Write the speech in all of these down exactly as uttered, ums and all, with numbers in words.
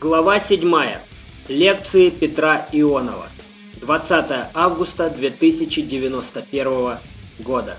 Глава седьмая. Лекции Петра Ионова. двадцатое августа две тысячи девяносто первого года.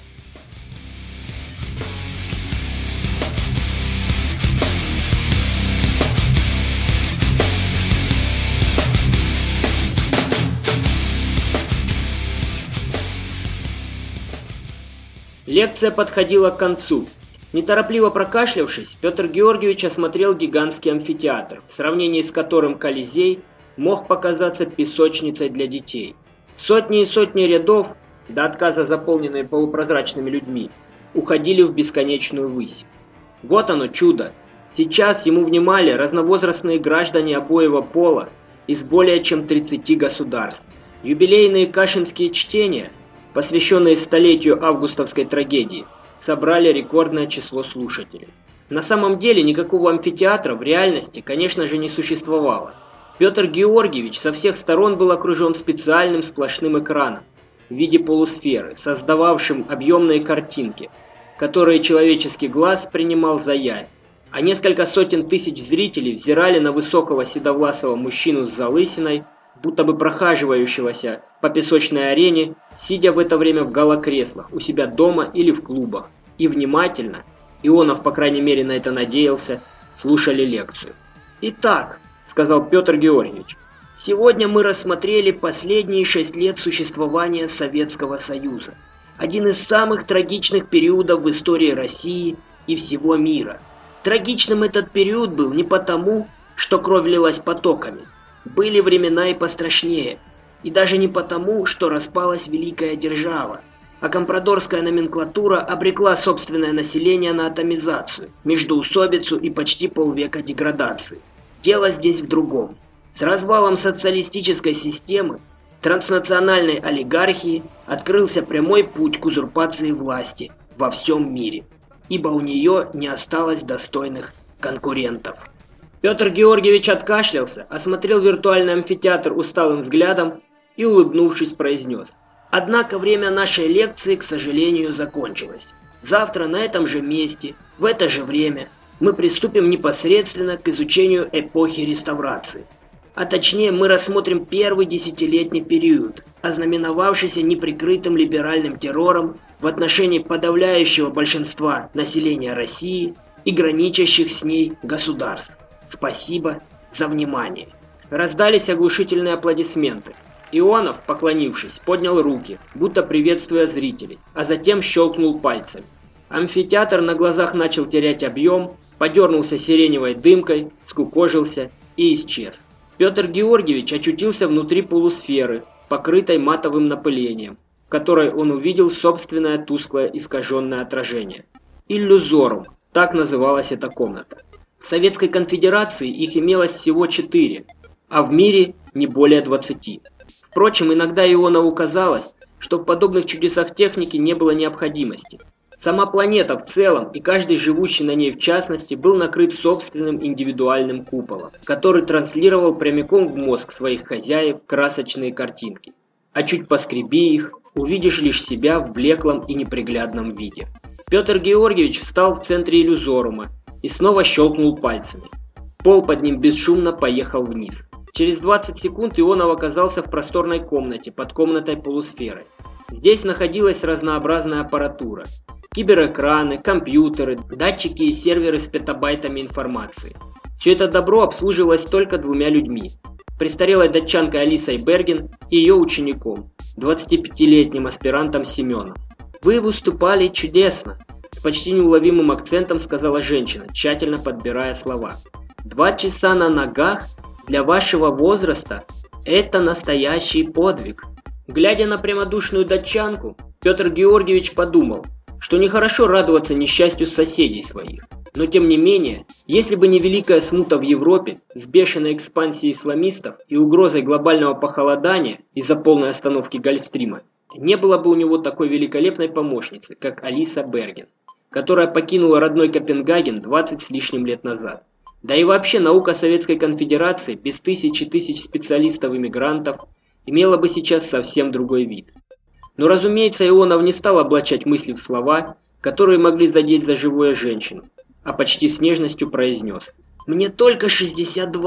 Лекция подходила к концу. Неторопливо прокашлявшись, Петр Георгиевич осмотрел гигантский амфитеатр, в сравнении с которым Колизей мог показаться песочницей для детей. Сотни и сотни рядов, до отказа заполненные полупрозрачными людьми, уходили в бесконечную высь. Вот оно чудо! Сейчас ему внимали разновозрастные граждане обоего пола из более чем тридцати государств. Юбилейные кашинские чтения, посвященные столетию августовской трагедии, собрали рекордное число слушателей. На самом деле никакого амфитеатра в реальности, конечно же, не существовало. Петр Георгиевич со всех сторон был окружен специальным сплошным экраном в виде полусферы, создававшим объемные картинки, которые человеческий глаз принимал за явь, а несколько сотен тысяч зрителей взирали на высокого седовласого мужчину с залысиной, будто бы прохаживающегося по песочной арене, сидя в это время в галокреслах у себя дома или в клубах, и внимательно, Ионов, по крайней мере, на это надеялся, слушали лекцию. «Итак», — сказал Петр Георгиевич, — «сегодня мы рассмотрели последние шесть лет существования Советского Союза, один из самых трагичных периодов в истории России и всего мира. Трагичным этот период был не потому, что кровь лилась потоками. Были времена и пострашнее, и даже не потому, что распалась великая держава, а компрадорская номенклатура обрекла собственное население на атомизацию, междоусобицу и почти полвека деградации. Дело здесь в другом. С развалом социалистической системы, транснациональной олигархии открылся прямой путь к узурпации власти во всем мире, ибо у нее не осталось достойных конкурентов». Петр Георгиевич откашлялся, осмотрел виртуальный амфитеатр усталым взглядом и, улыбнувшись, произнес: «Однако время нашей лекции, к сожалению, закончилось. Завтра на этом же месте, в это же время, мы приступим непосредственно к изучению эпохи реставрации. А точнее, мы рассмотрим первый десятилетний период, ознаменовавшийся неприкрытым либеральным террором в отношении подавляющего большинства населения России и граничащих с ней государств. Спасибо за внимание». Раздались оглушительные аплодисменты. Ионов, поклонившись, поднял руки, будто приветствуя зрителей, а затем щелкнул пальцами. Амфитеатр на глазах начал терять объем, подернулся сиреневой дымкой, скукожился и исчез. Петр Георгиевич очутился внутри полусферы, покрытой матовым напылением, в которой он увидел собственное тусклое искаженное отражение. Иллюзорум, так называлась эта комната. В Советской Конфедерации их имелось всего четыре, а в мире не более двадцати. Впрочем, иногда Ионову казалось, что в подобных чудесах техники не было необходимости. Сама планета в целом и каждый живущий на ней в частности был накрыт собственным индивидуальным куполом, который транслировал прямиком в мозг своих хозяев красочные картинки. А чуть поскреби их, увидишь лишь себя в блеклом и неприглядном виде. Петр Георгиевич встал в центре иллюзорума и снова щелкнул пальцами. Пол под ним бесшумно поехал вниз. Через двадцать секунд Ионов оказался в просторной комнате под комнатой полусферы. Здесь находилась разнообразная аппаратура. Киберэкраны, компьютеры, датчики и серверы с петабайтами информации. Все это добро обслуживалось только двумя людьми. Престарелой датчанкой Алисой Берген и ее учеником, двадцатипятилетним аспирантом Семеном. «Вы выступали чудесно», — с почти неуловимым акцентом сказала женщина, тщательно подбирая слова. «Два часа на ногах для вашего возраста – это настоящий подвиг». Глядя на прямодушную датчанку, Петр Георгиевич подумал, что нехорошо радоваться несчастью соседей своих. Но тем не менее, если бы не великая смута в Европе с бешеной экспансией исламистов и угрозой глобального похолодания из-за полной остановки Гольфстрима, не было бы у него такой великолепной помощницы, как Алиса Берген, которая покинула родной Копенгаген двадцать с лишним лет назад. Да и вообще наука Советской Конфедерации без тысяч и тысяч специалистов-иммигрантов имела бы сейчас совсем другой вид. Но, разумеется, Ионов не стал облачать мысли в слова, которые могли задеть за живое женщину, а почти с нежностью произнес: «Мне только шестьдесят два.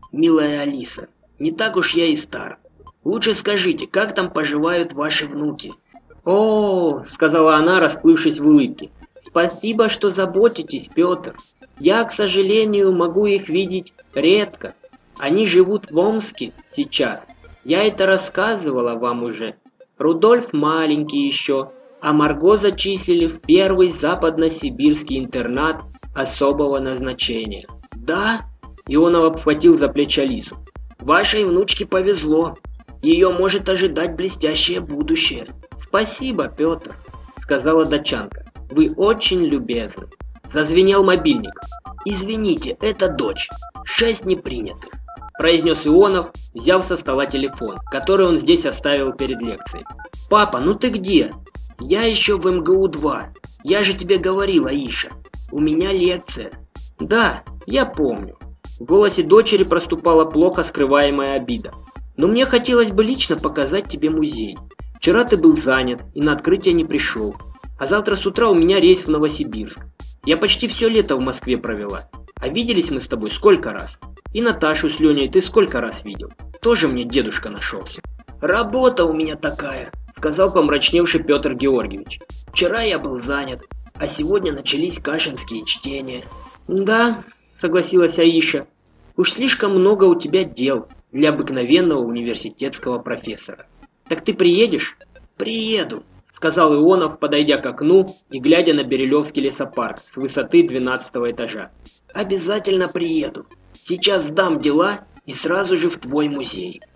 милая Алиса, не так уж я и стар. Лучше скажите, как там поживают ваши внуки?» «О, — сказала она, расплывшись в улыбке, — спасибо, что заботитесь, Петр. Я, к сожалению, могу их видеть редко. Они живут в Омске сейчас. Я это рассказывала вам уже. Рудольф маленький еще, а Марго зачислили в первый западно-сибирский интернат особого назначения». «Да?» — Ионов обхватил за плечи Алису. «Вашей внучке повезло. Ее может ожидать блестящее будущее». «Спасибо, Петр», — сказала датчанка. «Вы очень любезны». Зазвенел мобильник. «Извините, это дочь. Шесть непринятых», — произнес Ионов, взяв со стола телефон, который он здесь оставил перед лекцией. «Папа, ну ты где?» «Я еще в эм гэ у два. Я же тебе говорил, Аиша. У меня лекция». «Да, я помню». В голосе дочери проступала плохо скрываемая обида. «Но мне хотелось бы лично показать тебе музей. Вчера ты был занят и на открытие не пришел. А завтра с утра у меня рейс в Новосибирск. Я почти все лето в Москве провела. А виделись мы с тобой сколько раз? И Наташу с Леней ты сколько раз видел? Тоже мне дедушка нашелся». «Работа у меня такая», — сказал помрачневший Петр Георгиевич. «Вчера я был занят, а сегодня начались кашинские чтения». «Да», — согласилась Аиша, — «уж слишком много у тебя дел для обыкновенного университетского профессора. Так ты приедешь?» «Приеду», — сказал Ионов, подойдя к окну и глядя на Берилевский лесопарк с высоты двенадцатого этажа. «Обязательно приеду. Сейчас сдам дела и сразу же в твой музей».